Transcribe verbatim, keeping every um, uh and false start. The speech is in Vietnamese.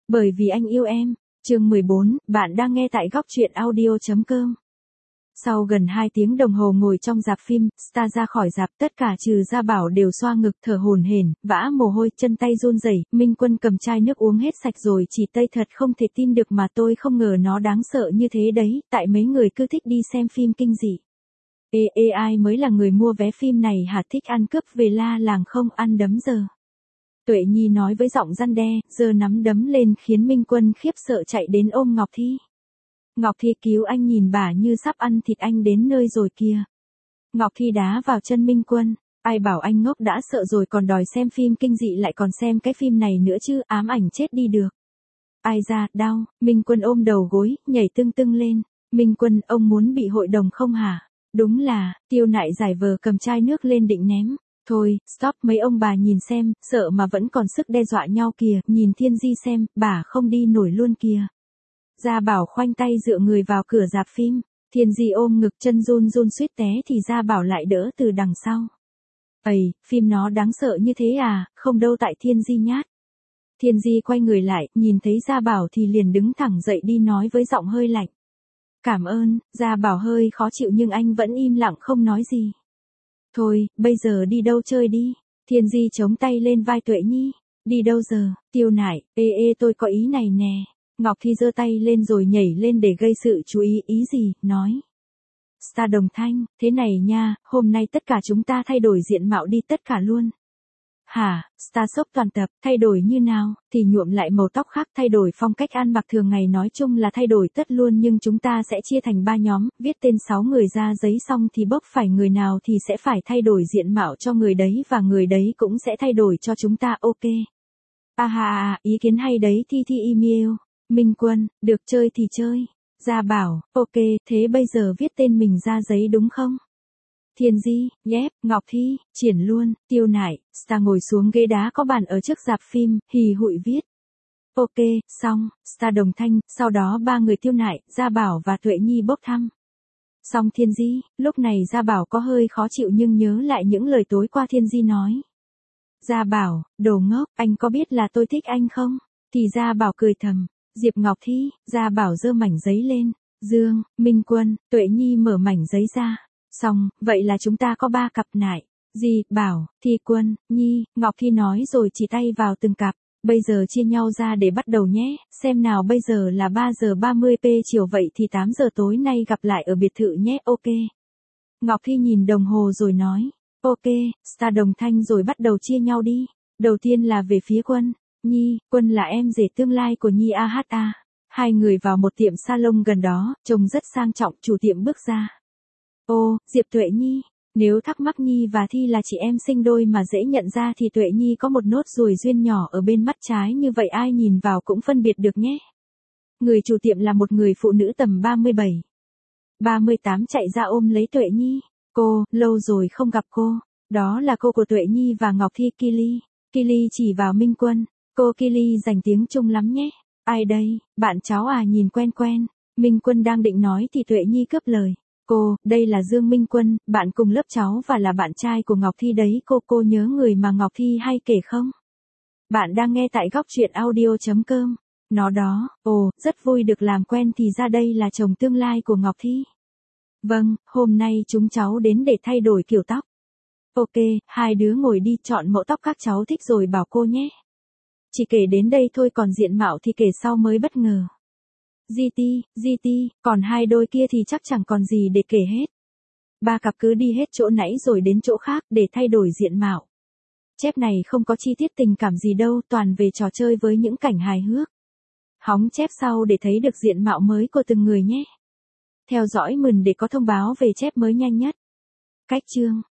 Bởi vì anh yêu em. Chương mười bốn, bạn đang nghe tại góc truyện audio chấm com. Sau gần hai tiếng đồng hồ ngồi trong rạp phim, Star ra khỏi rạp, tất cả trừ Gia Bảo đều xoa ngực thở hổn hển, vã mồ hôi, chân tay run rẩy. Minh Quân cầm chai nước uống hết sạch rồi chỉ tay thật không thể tin được mà tôi không ngờ nó đáng sợ như thế đấy, tại mấy người cứ thích đi xem phim kinh dị. Ê ê ai mới là người mua vé phim này hả, thích ăn cướp về la làng không ăn đấm giờ. Tuệ Nhi nói với giọng răn đe, giơ nắm đấm lên khiến Minh Quân khiếp sợ chạy đến ôm Ngọc Thi. Ngọc Thi cứu anh, nhìn bà như sắp ăn thịt anh đến nơi rồi kìa. Ngọc Thi đá vào chân Minh Quân, ai bảo anh ngốc đã sợ rồi còn đòi xem phim kinh dị lại còn xem cái phim này nữa chứ, ám ảnh chết đi được. Ai ra, đau, Minh Quân ôm đầu gối, nhảy tưng tưng lên. Minh Quân, ông muốn bị hội đồng không hả? Đúng là, Tiêu Nại giải vờ cầm chai nước lên định ném. Thôi, stop, mấy ông bà nhìn xem, sợ mà vẫn còn sức đe dọa nhau kìa, nhìn Thiên Di xem, bà không đi nổi luôn kìa. Gia Bảo khoanh tay dựa người vào cửa rạp phim, Thiên Di ôm ngực chân run run suýt té thì Gia Bảo lại đỡ từ đằng sau. Ây, phim nó đáng sợ như thế à, không đâu tại Thiên Di nhát. Thiên Di quay người lại, nhìn thấy Gia Bảo thì liền đứng thẳng dậy đi nói với giọng hơi lạnh. Cảm ơn, Gia Bảo hơi khó chịu nhưng anh vẫn im lặng không nói gì. Thôi, bây giờ đi đâu chơi đi. Thiên Di chống tay lên vai Tuệ Nhi. Đi đâu giờ? Tiêu Nại, ê ê tôi có ý này nè. Ngọc Thi giơ tay lên rồi nhảy lên để gây sự chú ý. Ý gì? Nói. Star Đồng Thanh, thế này nha, hôm nay tất cả chúng ta thay đổi diện mạo đi tất cả luôn. Hả? Star sốc toàn tập, thay đổi như nào? Thì nhuộm lại màu tóc khác, thay đổi phong cách ăn mặc thường ngày, nói chung là thay đổi tất luôn, nhưng chúng ta sẽ chia thành ba nhóm, viết tên sáu người ra giấy xong thì bốc phải người nào thì sẽ phải thay đổi diện mạo cho người đấy và người đấy cũng sẽ thay đổi cho chúng ta, ok. À ha à, ý kiến hay đấy, Thi Thi email. Minh Quân, được chơi thì chơi. Gia Bảo, ok, thế bây giờ viết tên mình ra giấy đúng không? Thiên Di, yep, Ngọc Thi, triển luôn. Tiêu Nại, Star ngồi xuống ghế đá có bàn ở trước rạp phim, hì hụi viết. Ok, xong, Star Đồng Thanh, sau đó ba người Tiêu Nại, Gia Bảo và Tuệ Nhi bốc thăm. Xong Thiên Di, lúc này Gia Bảo có hơi khó chịu nhưng nhớ lại những lời tối qua Thiên Di nói. Gia Bảo, đồ ngốc, anh có biết là tôi thích anh không? Thì Gia Bảo cười thầm. Diệp Ngọc Thi, Gia Bảo giơ mảnh giấy lên. Dương, Minh Quân, Tuệ Nhi mở mảnh giấy ra. Xong, vậy là chúng ta có ba cặp nại. Di, Bảo, Thi Quân, Nhi, Ngọc Thi nói rồi chỉ tay vào từng cặp. Bây giờ chia nhau ra để bắt đầu nhé, xem nào, bây giờ là ba giờ ba mươi p chiều, vậy thì tám giờ tối nay gặp lại ở biệt thự nhé, ok. Ngọc Thi nhìn đồng hồ rồi nói, ok, Star Đồng Thanh rồi bắt đầu chia nhau đi. Đầu tiên là về phía Quân. Nhi, Quân là em rể tương lai của Nhi a hát a. Hai người vào một tiệm salon gần đó, trông rất sang trọng, chủ tiệm bước ra. Ô, Diệp Tuệ Nhi, nếu thắc mắc Nhi và Thi là chị em sinh đôi mà dễ nhận ra thì Tuệ Nhi có một nốt ruồi duyên nhỏ ở bên mắt trái, như vậy ai nhìn vào cũng phân biệt được nhé. Người chủ tiệm là một người phụ nữ tầm ba mươi bảy, ba mươi tám chạy ra ôm lấy Tuệ Nhi. Cô, lâu rồi không gặp cô. Đó là cô của Tuệ Nhi và Ngọc Thi, Kili. Kili chỉ vào Minh Quân. Cô Kili dành tiếng Trung lắm nhé. Ai đây, bạn cháu à, nhìn quen quen. Minh Quân đang định nói thì Tuệ Nhi cướp lời. Cô, đây là Dương Minh Quân, bạn cùng lớp cháu và là bạn trai của Ngọc Thi đấy. Cô, cô nhớ người mà Ngọc Thi hay kể không? Bạn đang nghe tại góc truyện audio chấm com. Nó đó, ồ, rất vui được làm quen, thì ra đây là chồng tương lai của Ngọc Thi. Vâng, hôm nay chúng cháu đến để thay đổi kiểu tóc. Ok, hai đứa ngồi đi chọn mẫu tóc các cháu thích rồi bảo cô nhé. Chỉ kể đến đây thôi, còn diện mạo thì kể sau mới bất ngờ. giê tê, giê tê, còn hai đôi kia thì chắc chẳng còn gì để kể hết. Ba cặp cứ đi hết chỗ nãy rồi đến chỗ khác để thay đổi diện mạo. Chép này không có chi tiết tình cảm gì đâu, toàn về trò chơi với những cảnh hài hước. Hóng chép sau để thấy được diện mạo mới của từng người nhé. Theo dõi mừng để có thông báo về chép mới nhanh nhất. Cách chương